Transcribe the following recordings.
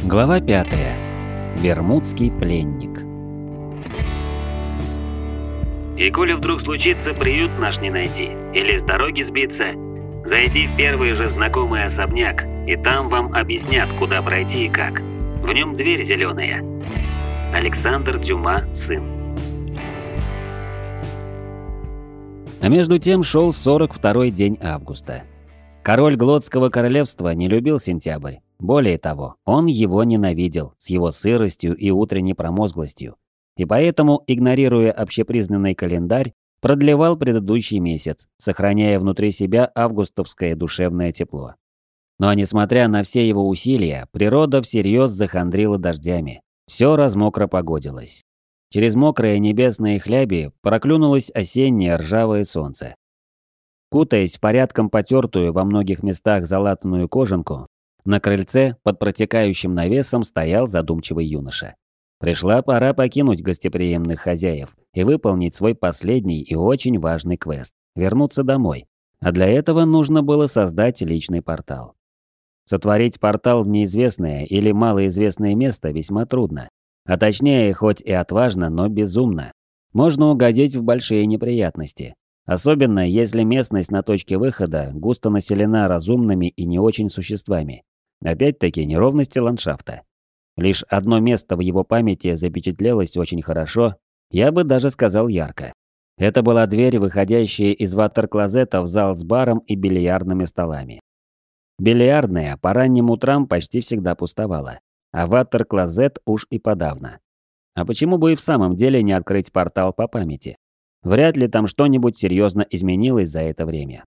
Глава 5. Бермудский пленник. И коли вдруг случится приют наш не найти, или с дороги сбиться, зайди в первый же знакомый особняк, и там вам объяснят, куда пройти и как. В нем дверь зеленая. Александр Дюма, сын. А между тем шел 42-й день августа. Король Глотского королевства не любил сентябрь. Более того, он его ненавидел с его сыростью и утренней промозглостью. И поэтому, игнорируя общепризнанный календарь, продлевал предыдущий месяц, сохраняя внутри себя августовское душевное тепло. Но несмотря на все его усилия, природа всерьез захандрила дождями. Все размокропогодилось. Через мокрые небесные хляби проклюнулось осеннее ржавое солнце. Кутаясь в порядком потертую во многих местах залатанную кожанку, на крыльце под протекающим навесом стоял задумчивый юноша. Пришла пора покинуть гостеприимных хозяев и выполнить свой последний и очень важный квест – вернуться домой. А для этого нужно было создать личный портал. Сотворить портал в неизвестное или малоизвестное место весьма трудно. А точнее, хоть и отважно, но безумно. Можно угодить в большие неприятности. Особенно, если местность на точке выхода густо населена разумными и не очень существами. Опять-таки, неровности ландшафта. Лишь одно место в его памяти запечатлелось очень хорошо, я бы даже сказал ярко. Это была дверь, выходящая из ватер-клозета в зал с баром и бильярдными столами. Бильярдная по ранним утрам почти всегда пустовала, а ватер-клозет уж и подавно. А почему бы и в самом деле не открыть портал по памяти? Вряд ли там что-нибудь серьезно изменилось за это время.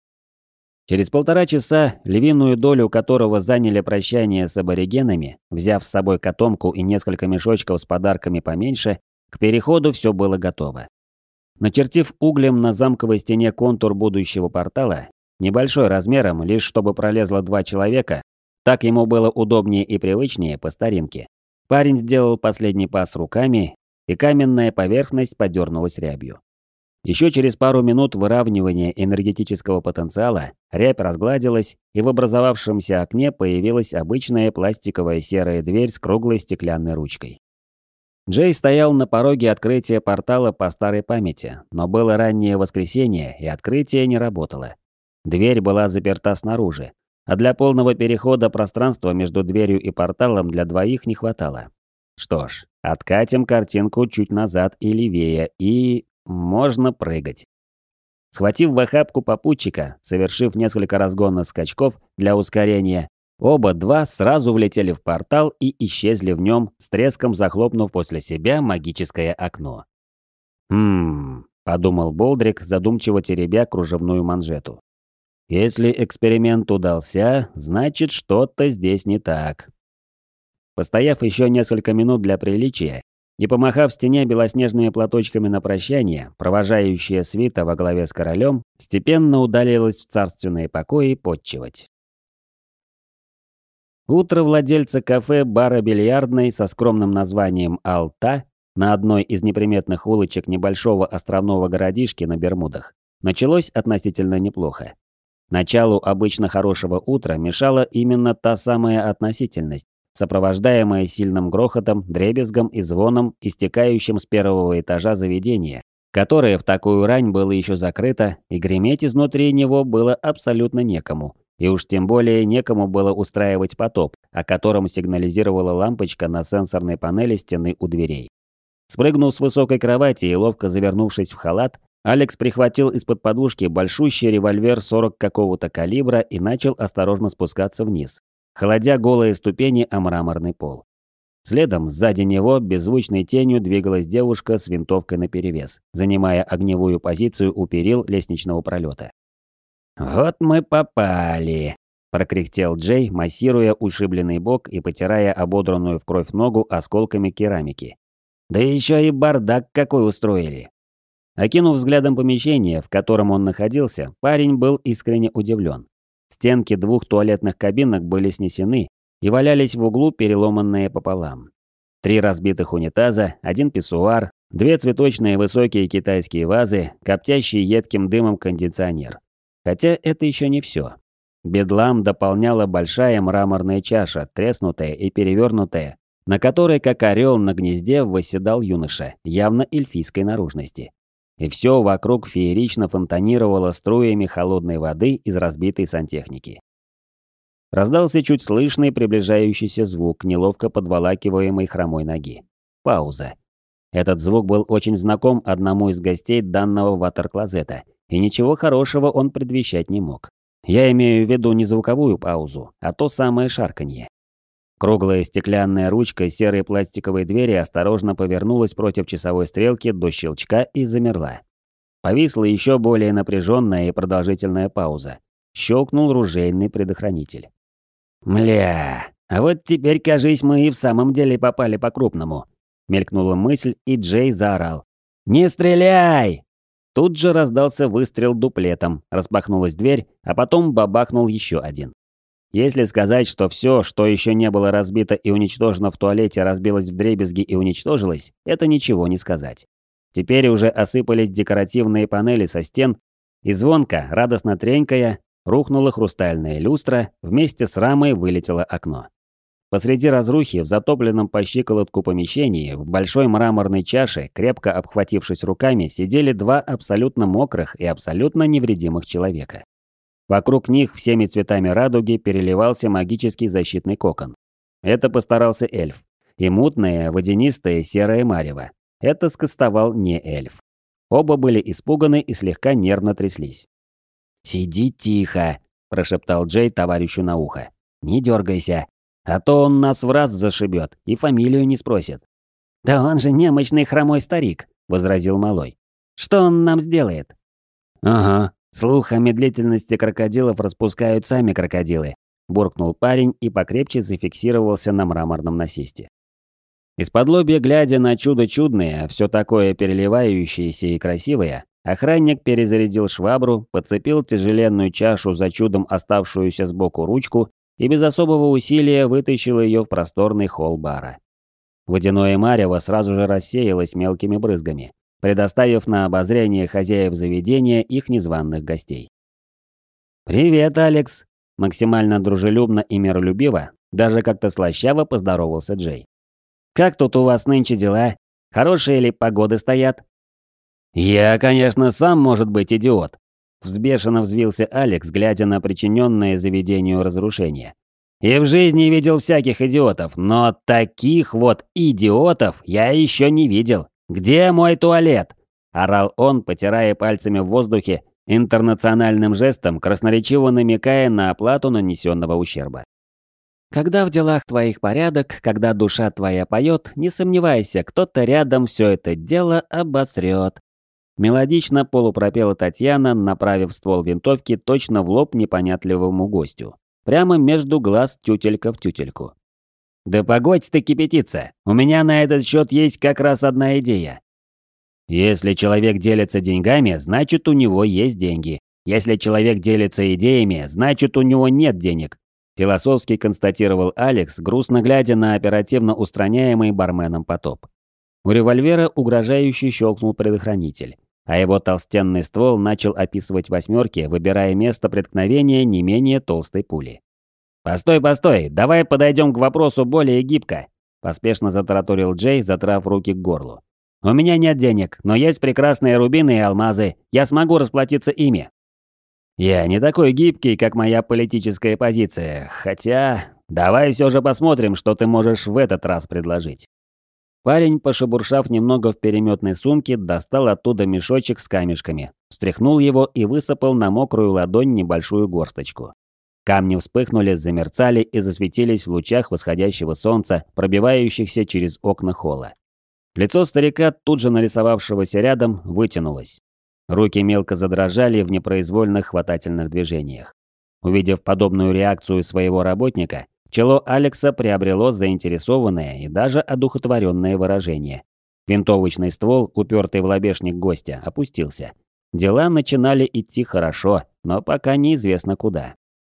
Через 1,5 часа, львиную долю которого заняли прощание с аборигенами, взяв с собой котомку и несколько мешочков с подарками поменьше, к переходу все было готово. Начертив углем на замковой стене контур будущего портала, небольшой размером, лишь чтобы пролезло 2 человека, так ему было удобнее и привычнее по старинке, парень сделал последний пас руками, и каменная поверхность подернулась рябью. Еще через пару минут выравнивания энергетического потенциала рябь разгладилась, и в образовавшемся окне появилась обычная пластиковая серая дверь с круглой стеклянной ручкой. Джей стоял на пороге открытия портала по старой памяти, но было раннее воскресенье, и открытие не работало. Дверь была заперта снаружи, а для полного перехода пространства между дверью и порталом для двоих не хватало. Что ж, откатим картинку чуть назад и левее, и... можно прыгать. Схватив в охапку попутчика, совершив несколько разгонных скачков для ускорения, оба сразу влетели в портал и исчезли в нем, с треском захлопнув после себя магическое окно. Подумал Болдрик, задумчиво теребя кружевную манжету. Если эксперимент удался, значит, что-то здесь не так. Постояв еще несколько минут для приличия, и помахав стене белоснежными платочками на прощание, провожающая свита во главе с королем степенно удалилась в царственные покои подчивать. Утро владельца кафе бара бильярдной со скромным названием «Алта» на одной из неприметных улочек небольшого островного городишки на Бермудах началось относительно неплохо. Началу обычно хорошего утра мешала именно та самая относительность, сопровождаемое сильным грохотом, дребезгом и звоном, истекающим с первого этажа заведения, которое в такую рань было еще закрыто, и греметь изнутри него было абсолютно некому. И уж тем более некому было устраивать потоп, о котором сигнализировала лампочка на сенсорной панели стены у дверей. Спрыгнув с высокой кровати и ловко завернувшись в халат, Алекс прихватил из-под подушки большущий револьвер 40 какого-то калибра и начал осторожно спускаться вниз, холодя голые ступени о мраморный пол. Следом, сзади него, беззвучной тенью двигалась девушка с винтовкой наперевес, занимая огневую позицию у перил лестничного пролета. «Вот мы попали!» – прокряхтел Джей, массируя ушибленный бок и потирая ободранную в кровь ногу осколками керамики. «Да еще и бардак какой устроили!» Окинув взглядом помещение, в котором он находился, парень был искренне удивлен. Стенки 2 туалетных кабинок были снесены и валялись в углу, переломанные пополам. 3 разбитых унитаза, 1 писсуар, 2 цветочные высокие китайские вазы, коптящий едким дымом кондиционер. Хотя это еще не все. Бедлам дополняла большая мраморная чаша, треснутая и перевернутая, на которой, как орел на гнезде, восседал юноша, явно эльфийской наружности. И все вокруг феерично фонтанировало струями холодной воды из разбитой сантехники. Раздался чуть слышный приближающийся звук, неловко подволакиваемой хромой ноги. Пауза. Этот звук был очень знаком одному из гостей данного ватер-клозета, и ничего хорошего он предвещать не мог. Я имею в виду не звуковую паузу, а то самое шарканье. Круглая стеклянная ручка серой пластиковой двери осторожно повернулась против часовой стрелки до щелчка и замерла. Повисла еще более напряженная и продолжительная пауза. Щелкнул ружейный предохранитель. «Мля, а вот теперь, кажись, мы и в самом деле попали по-крупному», — мелькнула мысль, и Джей заорал. «Не стреляй!» Тут же раздался выстрел дуплетом, распахнулась дверь, а потом бабахнул еще один. Если сказать, что все, что еще не было разбито и уничтожено в туалете, разбилось вдребезги и уничтожилось, это ничего не сказать. Теперь уже осыпались декоративные панели со стен, и звонко, радостно тренькая, рухнула хрустальная люстра, вместе с рамой вылетело окно. Посреди разрухи, в затопленном по щиколотку помещении, в большой мраморной чаше, крепко обхватившись руками, сидели два абсолютно мокрых и абсолютно невредимых человека. Вокруг них всеми цветами радуги переливался магический защитный кокон. Это постарался эльф. И мутное, водянистое серое марево. Это скостовал не эльф. Оба были испуганы и слегка нервно тряслись. «Сиди тихо», – прошептал Джей товарищу на ухо. «Не дергайся, а то он нас в раз зашибет и фамилию не спросит». «Да он же немощный хромой старик», – возразил малой. «Что он нам сделает?» «Ага, слух о медлительности крокодилов распускают сами крокодилы», – буркнул парень и покрепче зафиксировался на мраморном насесте. Из-под лобья, глядя на чудо чудное, все такое переливающееся и красивое, охранник перезарядил швабру, подцепил тяжеленную чашу за чудом оставшуюся сбоку ручку и без особого усилия вытащил ее в просторный холл бара. Водяное марево сразу же рассеялось мелкими брызгами, предоставив на обозрение хозяев заведения их незваных гостей. «Привет, Алекс!» – максимально дружелюбно и миролюбиво, даже как-то слащаво поздоровался Джей. «Как тут у вас нынче дела? Хорошие ли погоды стоят?» «Я, конечно, сам, может быть, идиот», – взбешенно взвился Алекс, глядя на причиненное заведению разрушение. «И в жизни видел всяких идиотов, но таких вот идиотов я еще не видел. Где мой туалет?» – орал он, потирая пальцами в воздухе, интернациональным жестом, красноречиво намекая на оплату нанесенного ущерба. «Когда в делах твоих порядок, когда душа твоя поет, не сомневайся, кто-то рядом все это дело обосрет». Мелодично полупропела Татьяна, направив ствол винтовки точно в лоб непонятливому гостю. Прямо между глаз тютелька в тютельку. «Да погодь ты кипятиться, у меня на этот счет есть как раз одна идея. Если человек делится деньгами, значит у него есть деньги. Если человек делится идеями, значит у него нет денег», философски констатировал Алекс, грустно глядя на оперативно устраняемый барменом потоп. У револьвера угрожающе щелкнул предохранитель, а его толстенный ствол начал описывать восьмерки, выбирая место преткновения не менее толстой пули. «Постой, постой, давай подойдем к вопросу более гибко», поспешно затараторил Джей, задрав руки к горлу. «У меня нет денег, но есть прекрасные рубины и алмазы, я смогу расплатиться ими». «Я не такой гибкий, как моя политическая позиция, хотя давай все же посмотрим, что ты можешь в этот раз предложить». Парень, пошебуршав немного в переметной сумке, достал оттуда мешочек с камешками, встряхнул его и высыпал на мокрую ладонь небольшую горсточку. Камни вспыхнули, замерцали и засветились в лучах восходящего солнца, пробивающихся через окна холла. Лицо старика, тут же нарисовавшегося рядом, вытянулось. Руки мелко задрожали в непроизвольных хватательных движениях. Увидев подобную реакцию своего работника, чело Алекса приобрело заинтересованное и даже одухотворенное выражение. Винтовочный ствол, упертый в лобешник гостя, опустился. Дела начинали идти хорошо, но пока неизвестно куда.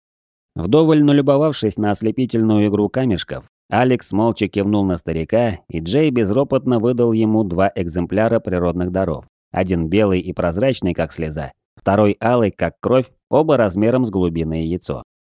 Вдоволь налюбовавшись на ослепительную игру камешков, Алекс молча кивнул на старика, и Джей безропотно выдал ему 2 экземпляра природных даров. Один белый и прозрачный, как слеза, второй алый, как кровь, оба размером с голубиное яйцо.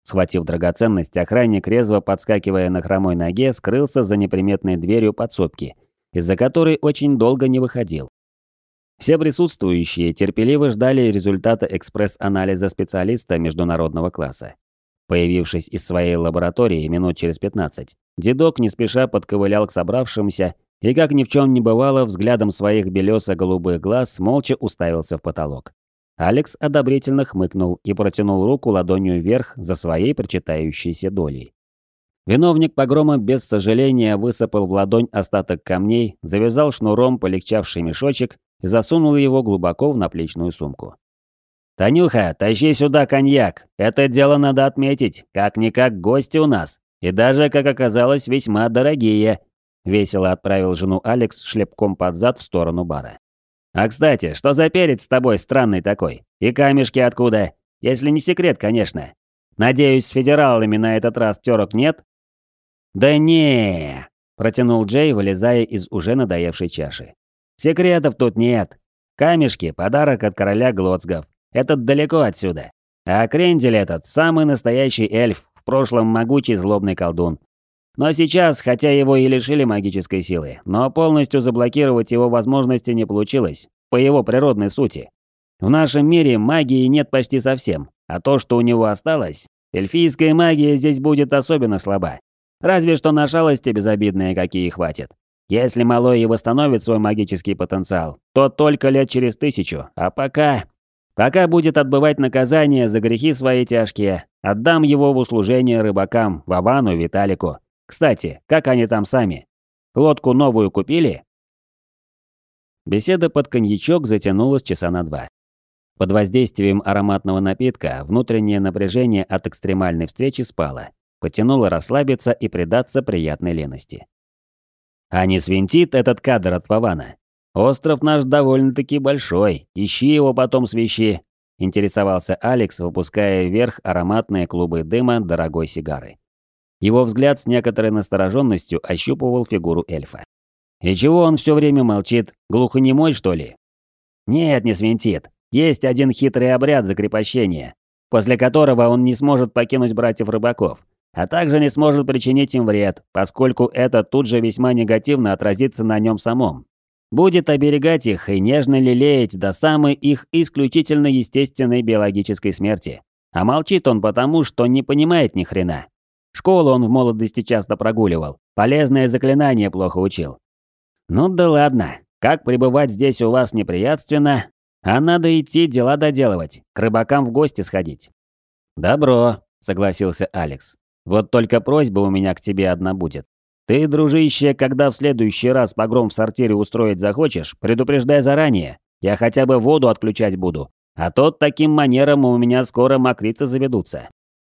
Схватив драгоценность, охранник, резво подскакивая на хромой ноге, скрылся за неприметной дверью подсобки, из-за которой очень долго не выходил. Все присутствующие терпеливо ждали результата экспресс-анализа специалиста международного класса. Появившись из своей лаборатории минут через 15, дедок не спеша подковылял к собравшимся и, как ни в чем не бывало, взглядом своих белесо-голубых глаз молча уставился в потолок. Алекс одобрительно хмыкнул и протянул руку ладонью вверх за своей причитающейся долей. Виновник погрома без сожаления высыпал в ладонь остаток камней, завязал шнуром полегчавший мешочек и засунул его глубоко в наплечную сумку. «Танюха, тащи сюда коньяк. Это дело надо отметить. Как-никак гости у нас. И даже, как оказалось, весьма дорогие», – весело отправил жену Алекс шлепком под зад в сторону бара. «А кстати, что за перец с тобой странный такой? И камешки откуда? Если не секрет, конечно. Надеюсь, с федералами на этот раз тёрок нет?» «Да не», – протянул Джей, вылезая из уже надоевшей чаши. «Секретов тут нет. Камешки – подарок от короля Глоцгов. Этот далеко отсюда. А Крендель этот – самый настоящий эльф, в прошлом могучий злобный колдун. Но сейчас, хотя его и лишили магической силы, но полностью заблокировать его возможности не получилось, по его природной сути. В нашем мире магии нет почти совсем, а то, что у него осталось, эльфийская магия здесь будет особенно слаба. Разве что на шалости безобидные какие хватит. Если малой и восстановит свой магический потенциал, то только лет через 1000, а пока будет отбывать наказание за грехи свои тяжкие, отдам его в услужение рыбакам, Вовану, Виталику. Кстати, как они там сами? Лодку новую купили? Беседа под коньячок затянулась часа на 2. Под воздействием ароматного напитка внутреннее напряжение от экстремальной встречи спало, потянуло расслабиться и предаться приятной лености. А не свинтит этот кадр от Вована? Остров наш довольно-таки большой, ищи его потом свищи, интересовался Алекс, выпуская вверх ароматные клубы дыма дорогой сигары. Его взгляд с некоторой настороженностью ощупывал фигуру эльфа. «И чего он все время молчит? Глухонемой, что ли?» «Нет, не свинтит. Есть один хитрый обряд закрепощения, после которого он не сможет покинуть братьев-рыбаков, а также не сможет причинить им вред, поскольку это тут же весьма негативно отразится на нем самом. Будет оберегать их и нежно лелеять до самой их исключительно естественной биологической смерти. А молчит он потому, что не понимает ни хрена. Школу он в молодости часто прогуливал, полезное заклинание плохо учил. Ну да ладно, как пребывать здесь у вас неприятственно, а надо идти дела доделывать, к рыбакам в гости сходить. «Добро», — согласился Алекс. «Вот только просьба у меня к тебе одна будет. Ты, дружище, когда в следующий раз погром в сортире устроить захочешь, предупреждай заранее. Я хотя бы воду отключать буду, а то таким манером у меня скоро мокрицы заведутся».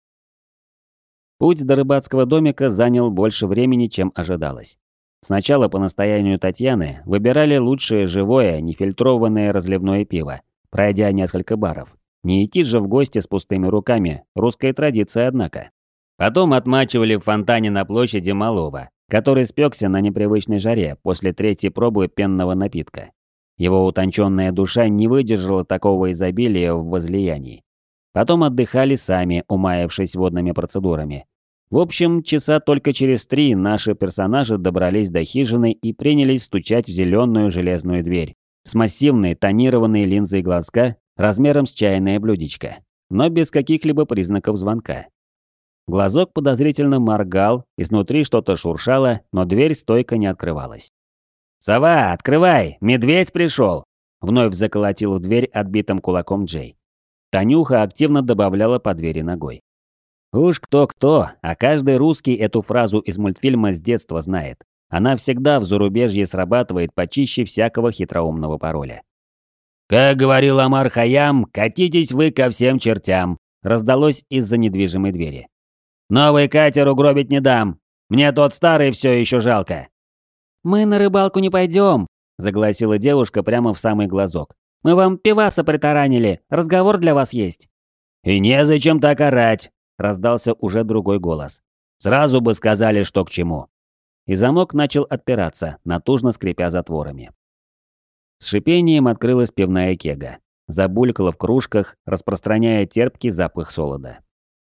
Путь до рыбацкого домика занял больше времени, чем ожидалось. Сначала по настоянию Татьяны выбирали лучшее живое, нефильтрованное разливное пиво, пройдя несколько баров. Не идти же в гости с пустыми руками, русская традиция, однако. Потом отмачивали в фонтане на площади малого, который спекся на непривычной жаре после третьей пробы пенного напитка. Его утонченная душа не выдержала такого изобилия в возлиянии. Потом отдыхали сами, умаявшись водными процедурами. В общем, часа только через 3 наши персонажи добрались до хижины и принялись стучать в зеленую железную дверь с массивной тонированной линзой глазка размером с чайное блюдечко, но без каких-либо признаков звонка. Глазок подозрительно моргал, изнутри что-то шуршало, но дверь стойко не открывалась. «Сова, открывай! Медведь пришел!» Вновь заколотил в дверь отбитым кулаком Джей. Танюха активно добавляла по двери ногой. Уж кто-кто, а каждый русский эту фразу из мультфильма с детства знает. Она всегда в зарубежье срабатывает почище всякого хитроумного пароля. «Как говорил Омар Хайям, катитесь вы ко всем чертям!» раздалось из-за недвижимой двери. «Новый катер угробить не дам! Мне тот старый все еще жалко!» «Мы на рыбалку не пойдем!» загласила девушка прямо в самый глазок. «Мы вам пиваса притаранили, разговор для вас есть». «И незачем так орать!» раздался уже другой голос. «Сразу бы сказали, что к чему». И замок начал отпираться, натужно скрипя затворами. С шипением открылась пивная кега. Забулькала в кружках, распространяя терпкий запах солода.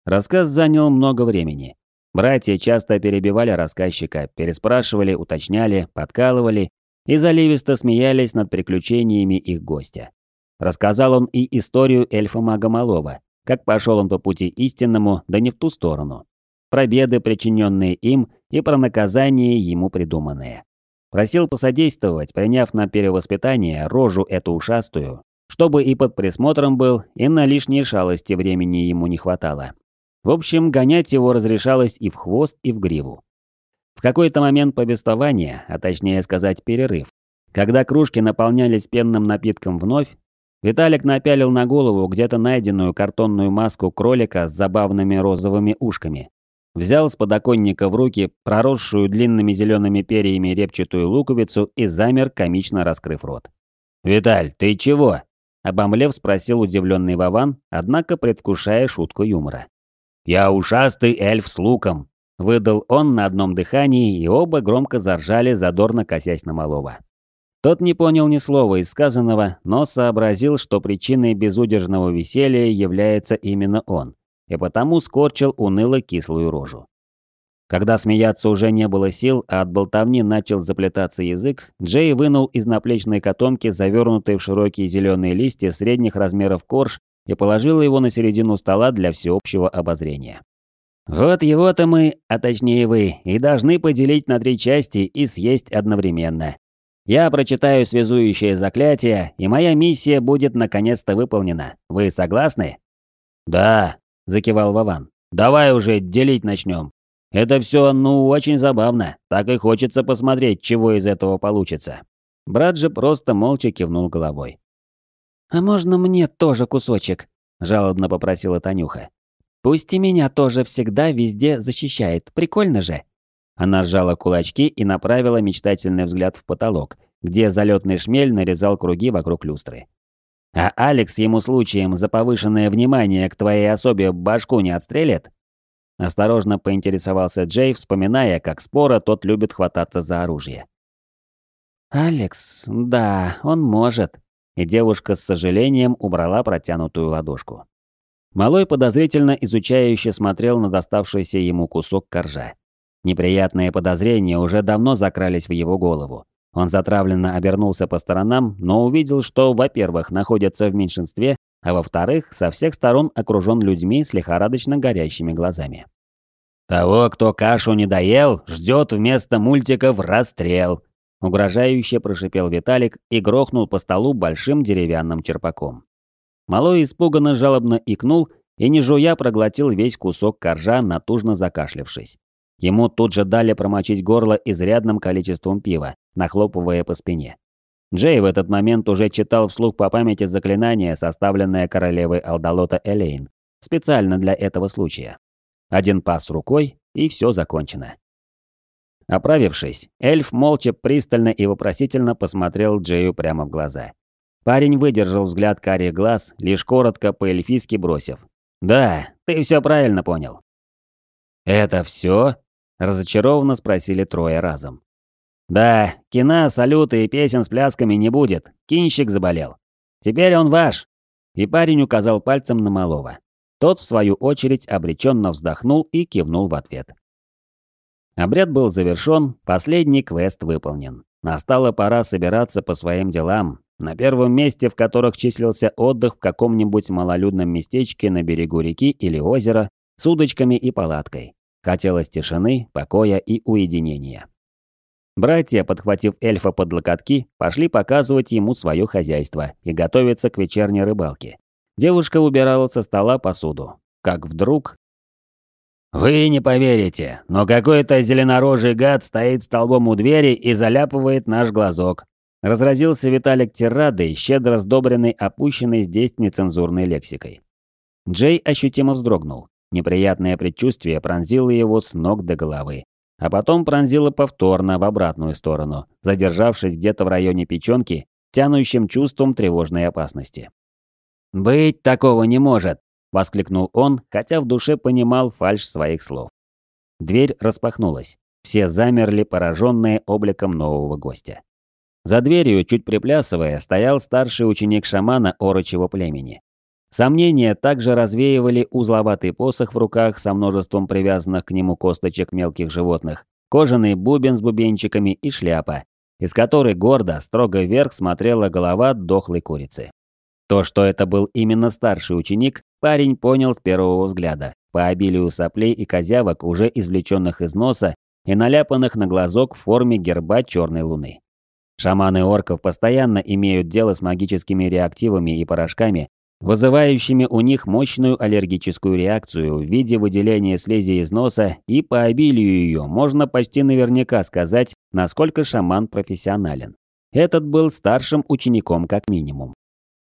Рассказ занял много времени. Братья часто перебивали рассказчика, переспрашивали, уточняли, подкалывали и заливисто смеялись над приключениями их гостя. Рассказал он и историю эльфа-мага Малова, как пошел он по пути истинному, да не в ту сторону. Про беды, причиненные им, и про наказание ему придуманные. Просил посодействовать, приняв на перевоспитание рожу эту ушастую, чтобы и под присмотром был, и на лишние шалости времени ему не хватало. В общем, гонять его разрешалось и в хвост, и в гриву. В какой-то момент повествования, а точнее сказать перерыв, когда кружки наполнялись пенным напитком вновь, Виталик напялил на голову где-то найденную картонную маску кролика с забавными розовыми ушками. Взял с подоконника в руки проросшую длинными зелеными перьями репчатую луковицу и замер, комично раскрыв рот. «Виталь, ты чего?» – обомлев спросил удивленный Вован, однако предвкушая шутку юмора. «Я ушастый эльф с луком», – выдал он на одном дыхании, и оба громко заржали, задорно косясь на Малова. Тот не понял ни слова из сказанного, но сообразил, что причиной безудержного веселья является именно он, и потому скорчил уныло-кислую рожу. Когда смеяться уже не было сил, а от болтовни начал заплетаться язык, Джей вынул из наплечной котомки завернутый в широкие зеленые листья средних размеров корж и положил его на середину стола для всеобщего обозрения. «Вот его-то мы, а точнее вы, и должны поделить на 3 части и съесть одновременно. Я прочитаю связующее заклятие, и моя миссия будет наконец-то выполнена. Вы согласны?» «Да», – закивал Вован. «Давай уже делить начнем. Это все, очень забавно. Так и хочется посмотреть, чего из этого получится». Брат же просто молча кивнул головой. «А можно мне тоже кусочек?» – жалобно попросила Танюха. «Пусть и меня тоже всегда везде защищает. Прикольно же». Она сжала кулачки и направила мечтательный взгляд в потолок, где залетный шмель нарезал круги вокруг люстры. «А Алекс ему случаем за повышенное внимание к твоей особе башку не отстрелит?» Осторожно поинтересовался Джей, вспоминая, как споро тот любит хвататься за оружие. «Алекс, да, он может». И девушка с сожалением убрала протянутую ладошку. Малой подозрительно изучающе смотрел на доставшийся ему кусок коржа. Неприятные подозрения уже давно закрались в его голову. Он затравленно обернулся по сторонам, но увидел, что, во-первых, находится в меньшинстве, а во-вторых, со всех сторон окружен людьми с лихорадочно горящими глазами. «Того, кто кашу не доел, ждет вместо мультиков расстрел», — угрожающе прошипел Виталик и грохнул по столу большим деревянным черпаком. Малой испуганно жалобно икнул и, не жуя, проглотил весь кусок коржа, натужно закашлявшись. Ему тут же дали промочить горло изрядным количеством пива, нахлопывая по спине. Джей в этот момент уже читал вслух по памяти заклинание, составленное королевой Алдалота Элейн, специально для этого случая. Один пас рукой, и все закончено. Оправившись, эльф молча, пристально и вопросительно посмотрел Джею прямо в глаза. Парень выдержал взгляд карих глаз, лишь коротко по-эльфийски бросив: «Да, ты все правильно понял». «Это все?» – разочарованно спросили трое разом. «Да, кино, салюты и песен с плясками не будет. Кинщик заболел. Теперь он ваш». И парень указал пальцем на Малова. Тот, в свою очередь, обреченно вздохнул и кивнул в ответ. Обряд был завершен, последний квест выполнен. Настала пора собираться по своим делам, на первом месте в которых числился отдых в каком-нибудь малолюдном местечке на берегу реки или озера с удочками и палаткой. Хотелось тишины, покоя и уединения. Братья, подхватив эльфа под локотки, пошли показывать ему свое хозяйство и готовиться к вечерней рыбалке. Девушка убирала со стола посуду. Как вдруг... «Вы не поверите, но какой-то зеленорожий гад стоит столбом у двери и заляпывает наш глазок». Разразился Виталик тирадой, щедро сдобренной опущенной здесь нецензурной лексикой. Джей ощутимо вздрогнул. Неприятное предчувствие пронзило его с ног до головы. А потом пронзило повторно в обратную сторону, задержавшись где-то в районе печёнки, тянущим чувством тревожной опасности. «Быть такого не может!» – воскликнул он, хотя в душе понимал фальшь своих слов. Дверь распахнулась. Все замерли, пораженные обликом нового гостя. За дверью, чуть приплясывая, стоял старший ученик шамана орочьего племени. Сомнения также развеивали узловатый посох в руках со множеством привязанных к нему косточек мелких животных, кожаный бубен с бубенчиками и шляпа, из которой гордо, строго вверх смотрела голова дохлой курицы. То, что это был именно старший ученик, парень понял с первого взгляда, по обилию соплей и козявок, уже извлеченных из носа и наляпанных на глазок в форме герба черной луны. Шаманы орков постоянно имеют дело с магическими реактивами и порошками, вызывающими у них мощную аллергическую реакцию в виде выделения слизи из носа, и по обилию ее можно почти наверняка сказать, насколько шаман профессионален. Этот был старшим учеником как минимум.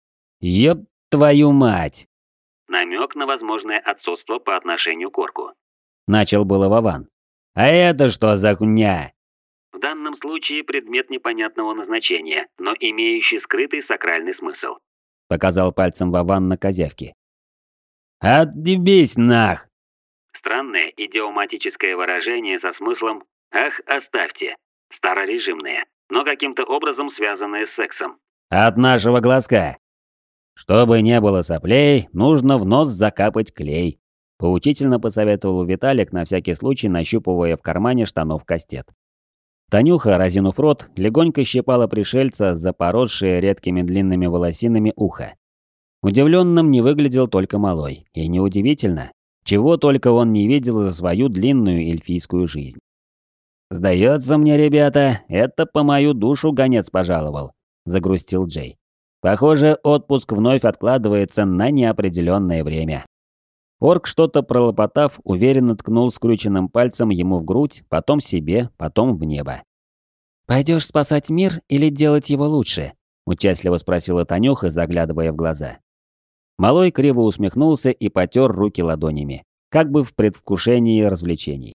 «Ёб твою мать!» Намек на возможное отцовство по отношению к орку. Начал было Вован. «А это что за хуйня?» В данном случае предмет непонятного назначения, но имеющий скрытый сакральный смысл. Показал пальцем Вован на козявки. «Отъебись нах!» Странное идиоматическое выражение со смыслом «ах, оставьте», старорежимное, но каким-то образом связанное с сексом. «От нашего глазка!» «Чтобы не было соплей, нужно в нос закапать клей», поучительно посоветовал Виталик, на всякий случай нащупывая в кармане штанов кастет. Танюха, разинув рот, легонько щипала пришельца за поросшее редкими длинными волосинами ухо. Удивленным не выглядел только малой, и неудивительно, чего только он не видел за свою длинную эльфийскую жизнь. «Сдается мне, ребята, это по мою душу гонец пожаловал», – загрустил Джей. «Похоже, отпуск вновь откладывается на неопределенное время». Орк, что-то пролопотав, уверенно ткнул скрюченным пальцем ему в грудь, потом себе, потом в небо. «Пойдешь спасать мир или делать его лучше?» – участливо спросила Танюха, заглядывая в глаза. Малой криво усмехнулся и потер руки ладонями, как бы в предвкушении развлечений.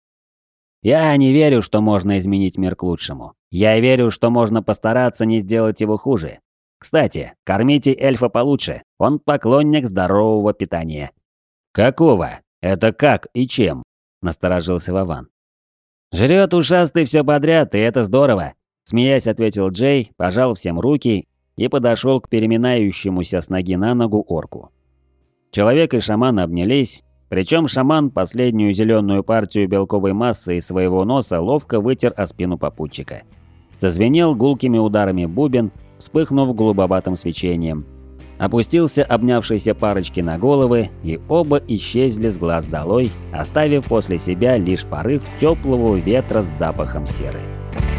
«Я не верю, что можно изменить мир к лучшему. Я верю, что можно постараться не сделать его хуже. Кстати, кормите эльфа получше, он поклонник здорового питания». «Какого? Это как и чем?» – насторожился Вован. «Жрет ушастый все подряд, и это здорово», – смеясь ответил Джей, пожал всем руки и подошел к переминающемуся с ноги на ногу орку. Человек и шаман обнялись, причем шаман последнюю зеленую партию белковой массы из своего носа ловко вытер о спину попутчика. Зазвенел гулкими ударами бубен, вспыхнув голубоватым свечением. Опустился обнявшейся парочки на головы, и оба исчезли с глаз долой, оставив после себя лишь порыв теплого ветра с запахом серы.